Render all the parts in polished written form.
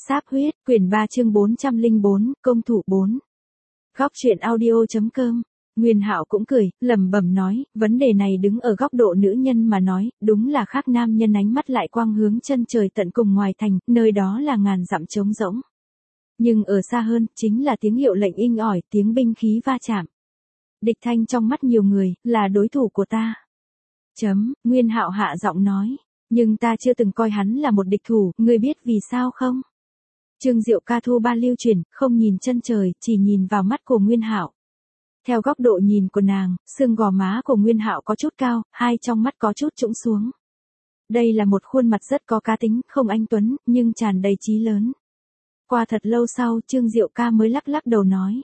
Sáp huyết, quyển 3 chương 404, công thủ 4. Góc truyện audio.com. Nguyên Hạo cũng cười, lẩm bẩm nói, vấn đề này đứng ở góc độ nữ nhân mà nói, đúng là khác nam nhân ánh mắt lại quang hướng chân trời tận cùng ngoài thành, nơi đó là ngàn dặm trống rỗng. Nhưng ở xa hơn, chính là tiếng hiệu lệnh inh ỏi, tiếng binh khí va chạm. Địch Thanh trong mắt nhiều người, là đối thủ của ta. Nguyên Hạo hạ giọng nói, nhưng ta chưa từng coi hắn là một địch thủ, ngươi biết vì sao không? Trương Diệu ca thu ba lưu chuyển, không nhìn chân trời, chỉ nhìn vào mắt của Nguyên Hạo. Theo góc độ nhìn của nàng, xương gò má của Nguyên Hạo có chút cao, hai trong mắt có chút trũng xuống. Đây là một khuôn mặt rất có cá tính, không anh tuấn, nhưng tràn đầy chí lớn. Qua thật lâu sau, Trương Diệu ca mới lắc lắc đầu nói.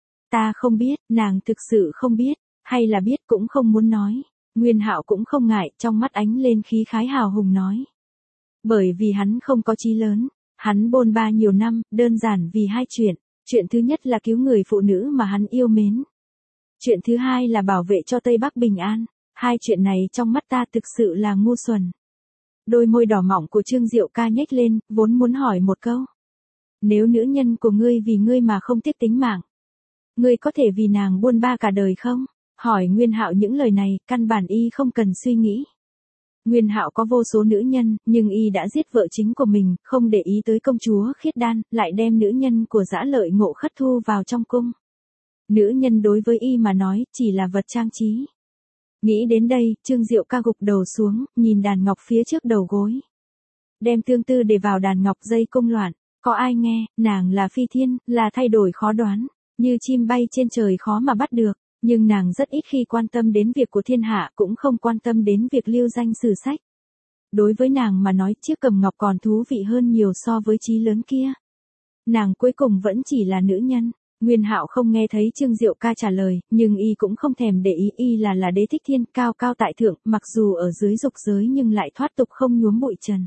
Ta không biết, nàng thực sự không biết, hay là biết cũng không muốn nói. Nguyên Hạo cũng không ngại, trong mắt ánh lên khí khái hào hùng nói. Bởi vì hắn không có chí lớn, hắn bôn ba nhiều năm, đơn giản vì hai chuyện. Chuyện thứ nhất là cứu người phụ nữ mà hắn yêu mến. Chuyện thứ hai là bảo vệ cho Tây Bắc bình an. Hai chuyện này trong mắt ta thực sự là ngu xuẩn. Đôi môi đỏ mọng của Trương Diệu ca nhếch lên, vốn muốn hỏi một câu. Nếu nữ nhân của ngươi vì ngươi mà không tiếc tính mạng, ngươi có thể vì nàng buôn ba cả đời không? Hỏi Nguyên Hạo những lời này, căn bản y không cần suy nghĩ. Nguyên Hạo có vô số nữ nhân, nhưng y đã giết vợ chính của mình, không để ý tới công chúa Khiết Đan, lại đem nữ nhân của Dã Lợi Ngộ Khất thu vào trong cung. Nữ nhân đối với y mà nói, chỉ là vật trang trí. Nghĩ đến đây, Trương Diệu ca gục đầu xuống, nhìn đàn ngọc phía trước đầu gối. Đem tương tư để vào đàn ngọc dây cung loạn, có ai nghe, nàng là phi thiên, là thay đổi khó đoán, như chim bay trên trời khó mà bắt được. Nhưng nàng rất ít khi quan tâm đến việc của thiên hạ, cũng không quan tâm đến việc lưu danh sử sách. Đối với nàng mà nói, chiếc cầm ngọc còn thú vị hơn nhiều so với chí lớn kia. Nàng cuối cùng vẫn chỉ là nữ nhân. Nguyên Hạo không nghe thấy Trương Diệu ca trả lời, nhưng y cũng không thèm để ý, y là đế thích thiên, cao cao tại thượng, mặc dù ở dưới dục giới nhưng lại thoát tục không nhuốm bụi trần.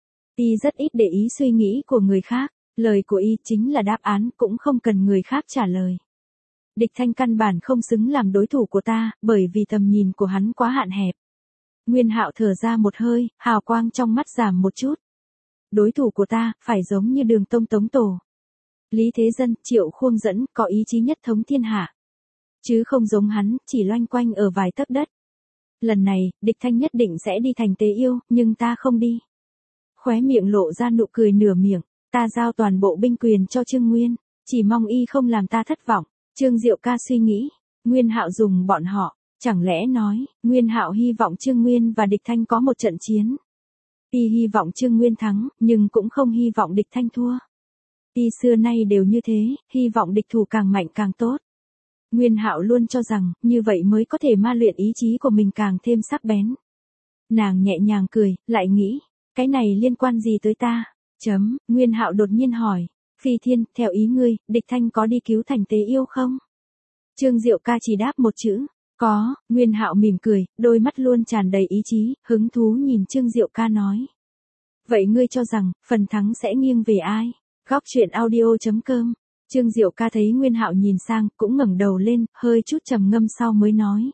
Y rất ít để ý suy nghĩ của người khác, lời của y chính là đáp án, cũng không cần người khác trả lời. Địch Thanh căn bản không xứng làm đối thủ của ta, bởi vì tầm nhìn của hắn quá hạn hẹp. Nguyên Hạo thở ra một hơi, hào quang trong mắt giảm một chút. Đối thủ của ta, phải giống như Đường Tông Tống Tổ. Lý Thế Dân, Triệu Khuông Dẫn, có ý chí nhất thống thiên hạ. Chứ không giống hắn, chỉ loanh quanh ở vài tấc đất. Lần này, Địch Thanh nhất định sẽ đi thành Tế Yêu, nhưng ta không đi. Khóe miệng lộ ra nụ cười nửa miệng, ta giao toàn bộ binh quyền cho Trương Nguyên, chỉ mong y không làm ta thất vọng. Trương Diệu ca suy nghĩ, Nguyên Hạo dùng bọn họ, chẳng lẽ nói, Nguyên Hạo hy vọng Trương Nguyên và Địch Thanh có một trận chiến. Y hy vọng Trương Nguyên thắng, nhưng cũng không hy vọng Địch Thanh thua. Y xưa nay đều như thế, hy vọng địch thủ càng mạnh càng tốt. Nguyên Hạo luôn cho rằng, như vậy mới có thể ma luyện ý chí của mình càng thêm sắc bén. Nàng nhẹ nhàng cười, lại nghĩ, cái này liên quan gì tới ta? Nguyên Hạo đột nhiên hỏi. Phi Thiên, theo ý ngươi, Địch Thanh có đi cứu thành Tế Yêu không? Trương Diệu ca chỉ đáp một chữ, có. Nguyên Hạo mỉm cười, đôi mắt luôn tràn đầy ý chí, hứng thú nhìn Trương Diệu ca nói. Vậy ngươi cho rằng, phần thắng sẽ nghiêng về ai? Góc truyện audio.com. Trương Diệu ca thấy Nguyên Hạo nhìn sang, cũng ngẩng đầu lên, hơi chút trầm ngâm sau mới nói.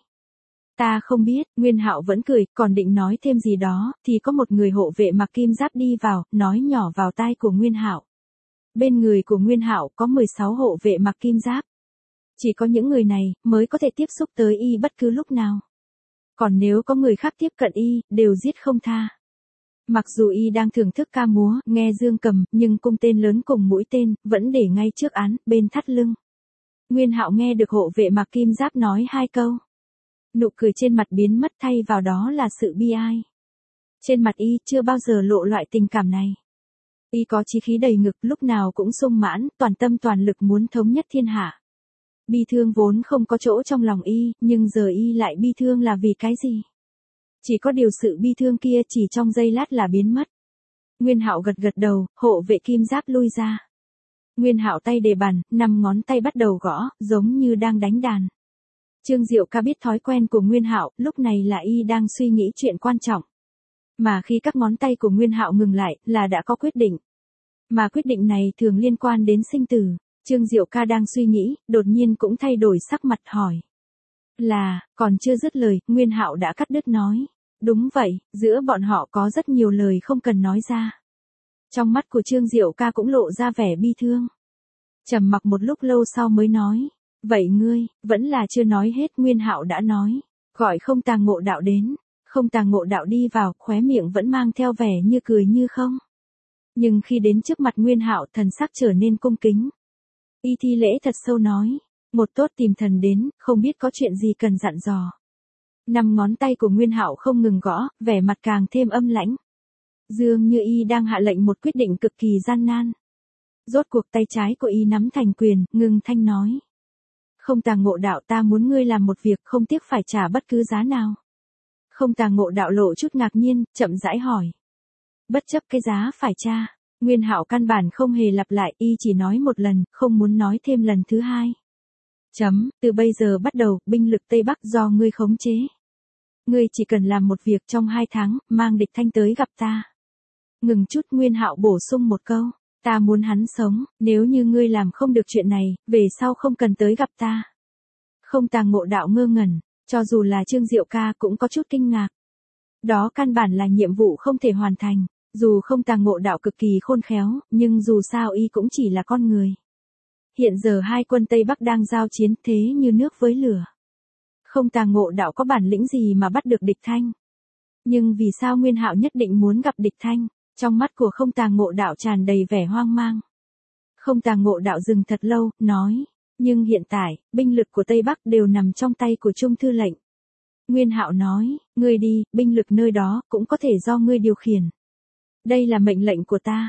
Ta không biết. Nguyên Hạo vẫn cười, còn định nói thêm gì đó, thì có một người hộ vệ mặc kim giáp đi vào, nói nhỏ vào tai của Nguyên Hạo. Bên người của Nguyên Hạo có 16 hộ vệ mặc kim giáp. Chỉ có những người này mới có thể tiếp xúc tới y bất cứ lúc nào. Còn nếu có người khác tiếp cận y, đều giết không tha. Mặc dù y đang thưởng thức ca múa, nghe dương cầm, nhưng cung tên lớn cùng mũi tên vẫn để ngay trước án, bên thắt lưng. Nguyên Hạo nghe được hộ vệ mặc kim giáp nói hai câu. Nụ cười trên mặt biến mất, thay vào đó là sự bi ai. Trên mặt y chưa bao giờ lộ loại tình cảm này. Y có chí khí đầy ngực, lúc nào cũng sung mãn, toàn tâm toàn lực muốn thống nhất thiên hạ. Bi thương vốn không có chỗ trong lòng y, nhưng giờ y lại bi thương là vì cái gì? Chỉ có điều sự bi thương kia chỉ trong giây lát là biến mất. Nguyên Hạo gật gật đầu, hộ vệ kim giáp lui ra. Nguyên Hạo tay đề bàn, 5 ngón tay bắt đầu gõ, giống như đang đánh đàn. Trương Diệu ca biết thói quen của Nguyên Hạo, lúc này là y đang suy nghĩ chuyện quan trọng. Mà khi các ngón tay của Nguyên Hạo ngừng lại, là đã có quyết định. Mà quyết định này thường liên quan đến sinh tử. Trương Diệu ca đang suy nghĩ, đột nhiên cũng thay đổi sắc mặt hỏi. Còn chưa dứt lời, Nguyên Hạo đã cắt đứt nói. Đúng vậy, giữa bọn họ có rất nhiều lời không cần nói ra. Trong mắt của Trương Diệu Ca cũng lộ ra vẻ bi thương. Trầm mặc một lúc lâu sau mới nói, vậy ngươi, vẫn là chưa nói hết. Nguyên Hạo đã nói, gọi Không Tàng Ngộ Đạo đến. Không Tàng Ngộ Đạo đi vào, khóe miệng vẫn mang theo vẻ như cười như không. Nhưng khi đến trước mặt Nguyên Hạo, thần sắc trở nên cung kính. Y thi lễ thật sâu nói, một tốt tìm thần đến, không biết có chuyện gì cần dặn dò. 5 ngón tay của Nguyên Hạo không ngừng gõ, vẻ mặt càng thêm âm lãnh. Dường như y đang hạ lệnh một quyết định cực kỳ gian nan. Rốt cuộc tay trái của y nắm thành quyền, ngừng thanh nói. Không Tàng Ngộ Đạo, ta muốn ngươi làm một việc không tiếc phải trả bất cứ giá nào. Không Tàng Ngộ Đạo lộ chút ngạc nhiên, chậm rãi hỏi. Bất chấp cái giá phải trả. Nguyên Hạo căn bản không hề lặp lại, y chỉ nói một lần, không muốn nói thêm lần thứ hai. Từ bây giờ bắt đầu, binh lực Tây Bắc do ngươi khống chế. Ngươi chỉ cần làm một việc trong 2 tháng, mang Địch Thanh tới gặp ta. Ngừng chút, Nguyên Hạo bổ sung một câu. Ta muốn hắn sống, nếu như ngươi làm không được chuyện này, về sau không cần tới gặp ta. Không Tàng Ngộ Đạo ngơ ngẩn, cho dù là Trương Diệu Ca cũng có chút kinh ngạc. Đó căn bản là nhiệm vụ không thể hoàn thành, dù Không Tàng Ngộ Đạo cực kỳ khôn khéo, nhưng dù sao y cũng chỉ là con người. Hiện giờ hai quân Tây Bắc đang giao chiến thế như nước với lửa. Không Tàng Ngộ Đạo có bản lĩnh gì mà bắt được Địch Thanh? Nhưng vì sao Nguyên Hạo nhất định muốn gặp Địch Thanh? Trong mắt của Không Tàng Ngộ Đạo tràn đầy vẻ hoang mang. Không Tàng Ngộ Đạo dừng thật lâu, nói, nhưng hiện tại, binh lực của Tây Bắc đều nằm trong tay của Trung thư lệnh. Nguyên Hạo nói, ngươi đi, binh lực nơi đó cũng có thể do ngươi điều khiển. Đây là mệnh lệnh của ta.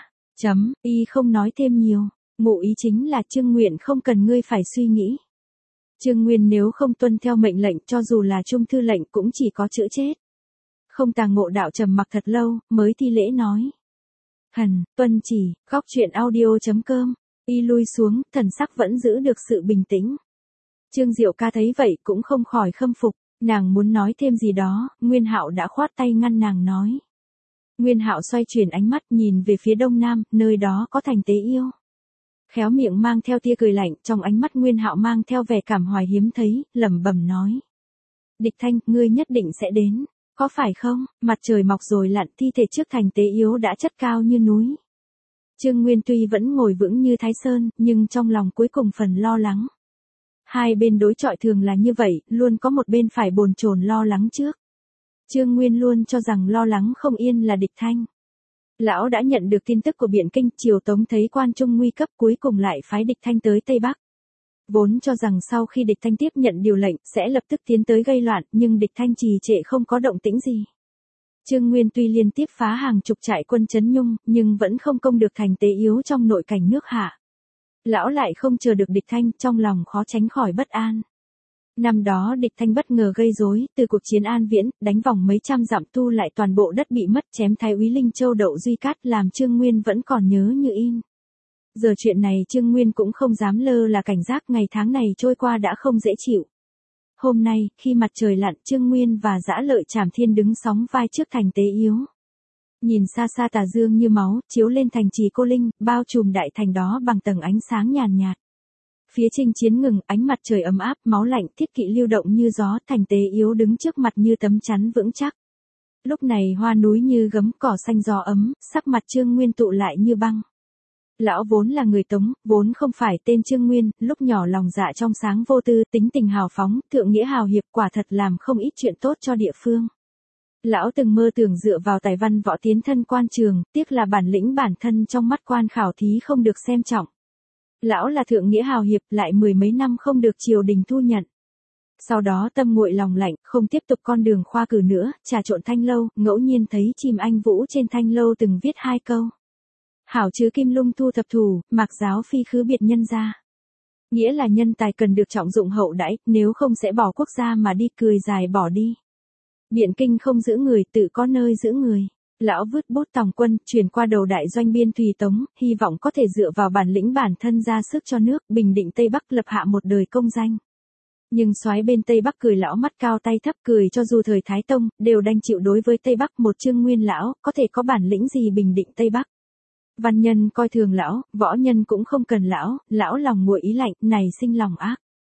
Y không nói thêm nhiều, ngụ ý chính là Trương Nguyện không cần ngươi phải suy nghĩ. Trương Nguyên nếu không tuân theo mệnh lệnh cho dù là Trung thư lệnh cũng chỉ có chữ chết. Không Tàng Ngộ Đạo trầm mặc thật lâu, mới thi lễ nói. Tuân chỉ, góc truyện audio.com. Y lui xuống, thần sắc vẫn giữ được sự bình tĩnh. Trương Diệu Ca thấy vậy cũng không khỏi khâm phục, nàng muốn nói thêm gì đó, Nguyên Hạo đã khoát tay ngăn nàng nói. Nguyên Hạo xoay chuyển ánh mắt nhìn về phía đông nam, nơi đó có thành Tế Yêu. Khéo miệng mang theo tia cười lạnh, trong ánh mắt Nguyên Hạo mang theo vẻ cảm hoài hiếm thấy, lẩm bẩm nói. Địch Thanh, ngươi nhất định sẽ đến, có phải không? Mặt trời mọc rồi lặn, thi thể trước thành Tế Yếu đã chất cao như núi. Trương Nguyên tuy vẫn ngồi vững như Thái Sơn, nhưng trong lòng cuối cùng phần lo lắng. Hai bên đối chọi thường là như vậy, luôn có một bên phải bồn chồn lo lắng trước. Trương Nguyên luôn cho rằng lo lắng không yên là Địch Thanh. Lão đã nhận được tin tức của Biện Kinh, Triều Tống thấy quan trung nguy cấp cuối cùng lại phái Địch Thanh tới Tây Bắc. Vốn cho rằng sau khi Địch Thanh tiếp nhận điều lệnh, sẽ lập tức tiến tới gây loạn, nhưng Địch Thanh trì trệ không có động tĩnh gì. Trương Nguyên tuy liên tiếp phá hàng chục trại quân Trấn Nhung, nhưng vẫn không công được thành Tế Yếu trong nội cảnh nước Hạ. Lão lại không chờ được Địch Thanh, trong lòng khó tránh khỏi bất an. Năm đó Địch Thanh bất ngờ gây rối, từ cuộc chiến An Viễn, đánh vòng mấy trăm dặm tu lại toàn bộ đất bị mất, chém Thái úy Linh Châu Đậu Duy Cát, làm Trương Nguyên vẫn còn nhớ như in. Giờ chuyện này Trương Nguyên cũng không dám lơ là cảnh giác, ngày tháng này trôi qua đã không dễ chịu. Hôm nay, khi mặt trời lặn, Trương Nguyên và Dã Lợi Trảm Thiên đứng sóng vai trước thành Tế Yếu. Nhìn xa xa tà dương như máu, chiếu lên thành trì Cô Linh, bao trùm đại thành đó bằng tầng ánh sáng nhàn nhạt. Phía chinh chiến ngừng, ánh mặt trời ấm áp, máu lạnh, thiết kỵ lưu động như gió, thành Tế Yếu đứng trước mặt như tấm chắn vững chắc. Lúc này hoa núi như gấm, cỏ xanh gió ấm, sắc mặt Trương Nguyên tụ lại như băng. Lão vốn là người Tống, vốn không phải tên Trương Nguyên, lúc nhỏ lòng dạ trong sáng vô tư, tính tình hào phóng, thượng nghĩa hào hiệp, quả thật làm không ít chuyện tốt cho địa phương. Lão từng mơ tưởng dựa vào tài văn võ tiến thân quan trường, tiếc là bản lĩnh bản thân trong mắt quan khảo thí không được xem trọng. Lão là thượng nghĩa hào hiệp, lại 10 mấy năm không được triều đình thu nhận. Sau đó tâm nguội lòng lạnh, không tiếp tục con đường khoa cử nữa, trà trộn thanh lâu, ngẫu nhiên thấy chim anh vũ trên thanh lâu từng viết 2 câu. Hảo chứ kim lung thu thập thủ, mạc giáo phi khứ biệt nhân gia. Nghĩa là nhân tài cần được trọng dụng hậu đãi, nếu không sẽ bỏ quốc gia mà đi, cười dài bỏ đi. Biện Kinh không giữ người, tự có nơi giữ người. Lão vứt bút tòng quân, chuyển qua đầu đại doanh biên Thùy Tống, hy vọng có thể dựa vào bản lĩnh bản thân ra sức cho nước, bình định Tây Bắc, lập hạ một đời công danh. Nhưng soái bên Tây Bắc cười lão mắt cao tay thấp, cười cho dù thời Thái Tông, đều đành chịu đối với Tây Bắc một Trương Nguyên lão, có thể có bản lĩnh gì bình định Tây Bắc. Văn nhân coi thường lão, võ nhân cũng không cần lão, lão lòng nguội ý lạnh, này sinh lòng ác.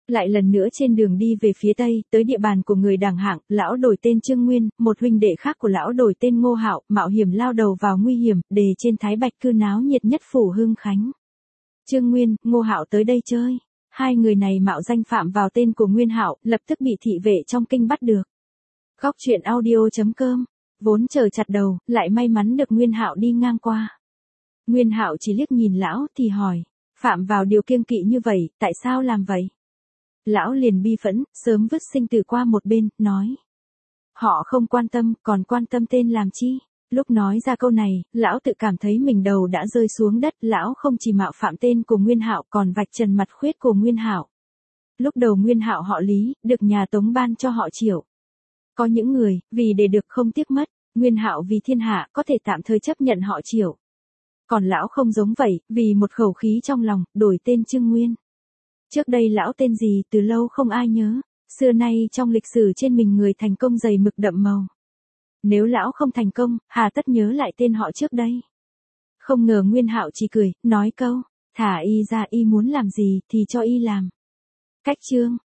Lại lần nữa trên đường đi về phía tây, tới địa bàn của người Đảng Hạng, lão đổi tên Trương Nguyên, một huynh đệ khác của lão đổi tên Ngô Hạo, mạo hiểm lao đầu vào nguy hiểm, đề trên Thái Bạch cư náo nhiệt nhất phủ Hưng Khánh. Trương Nguyên, Ngô Hạo tới đây chơi. Hai người này mạo danh phạm vào tên của Nguyên Hạo, lập tức bị thị vệ trong kinh bắt được. Góc truyện audio.com. Vốn chờ chặt đầu, lại may mắn được Nguyên Hạo đi ngang qua. Nguyên Hạo chỉ liếc nhìn lão thì hỏi, phạm vào điều kiêng kỵ như vậy, tại sao làm vậy? Lão liền bi phẫn, sớm vứt sinh tử qua một bên, nói. Họ không quan tâm, còn quan tâm tên làm chi? Lúc nói ra câu này, lão tự cảm thấy mình đầu đã rơi xuống đất, lão không chỉ mạo phạm tên của Nguyên Hạo còn vạch trần mặt khuyết của Nguyên Hạo. Lúc đầu Nguyên Hạo họ Lý, được nhà Tống ban cho họ Triệu. Có những người, vì để được không tiếc mất, Nguyên Hạo vì thiên hạ có thể tạm thời chấp nhận họ Triệu. Còn lão không giống vậy, vì một khẩu khí trong lòng, đổi tên Trương Nguyên. Trước đây lão tên gì từ lâu không ai nhớ, xưa nay trong lịch sử trên mình người thành công dày mực đậm màu. Nếu lão không thành công, hà tất nhớ lại tên họ trước đây. Không ngờ Nguyên Hạo chỉ cười, nói câu, thả y ra, y muốn làm gì thì cho y làm. Cách chương